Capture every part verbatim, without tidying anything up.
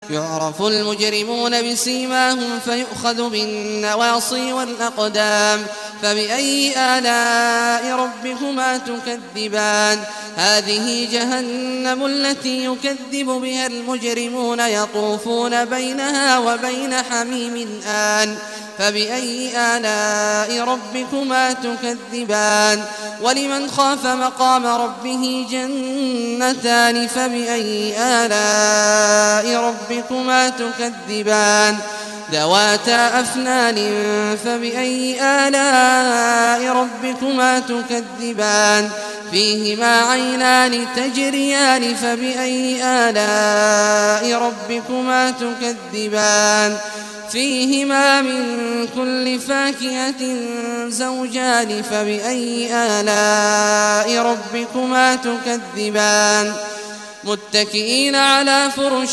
يعرف المجرمون بسيماهم فيؤخذ بالنواصي والأقدام. فبأي آلاء ربكما تكذبان هذه جهنم التي يكذب بها المجرمون يطوفون بينها وبين حميم آن. فبأي آلاء ربكما تكذبان ولمن خاف مقام ربه جنتان. فبأي آلاء ربكما تكذبان ذواتا أفنان. فبأي آلاء ربكما تكذبان فيهما عينان تجريان. فبأي آلاء ربكما تكذبان فيهما من كل فاكهة زوجان. فبأي آلاء ربكما تكذبان متكئين على فرش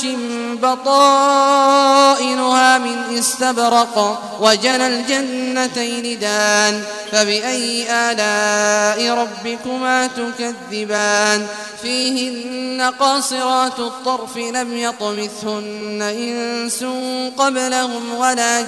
بطائنها من استبرق وجنى الجنتين دان. فبأي آلاء ربكما تكذبان فيهن قاصرات الطرف لم يطمثهن إنس قبلهم ولا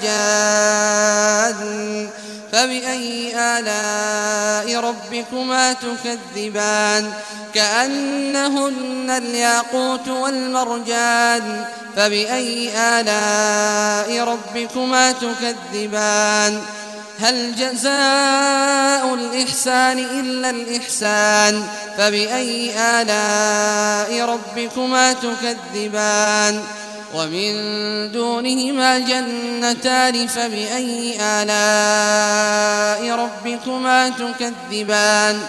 جان. فبأي آلاء ربكما تكذبان كأنهن الياقوت والمرجان. فبأي آلاء ربكما تكذبان هل جزاء الإحسان إلا الإحسان. فبأي آلاء ربكما تكذبان ومن دونهما جنتان. فبأي آلاء ربكما تكذبان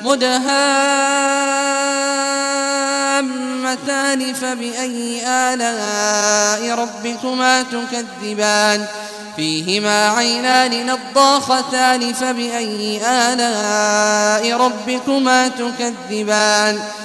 مدهامتان. فبأي آلاء ربكما تكذبان فيهما عينان نضاختان. فبأي آلاء ربكما تكذبان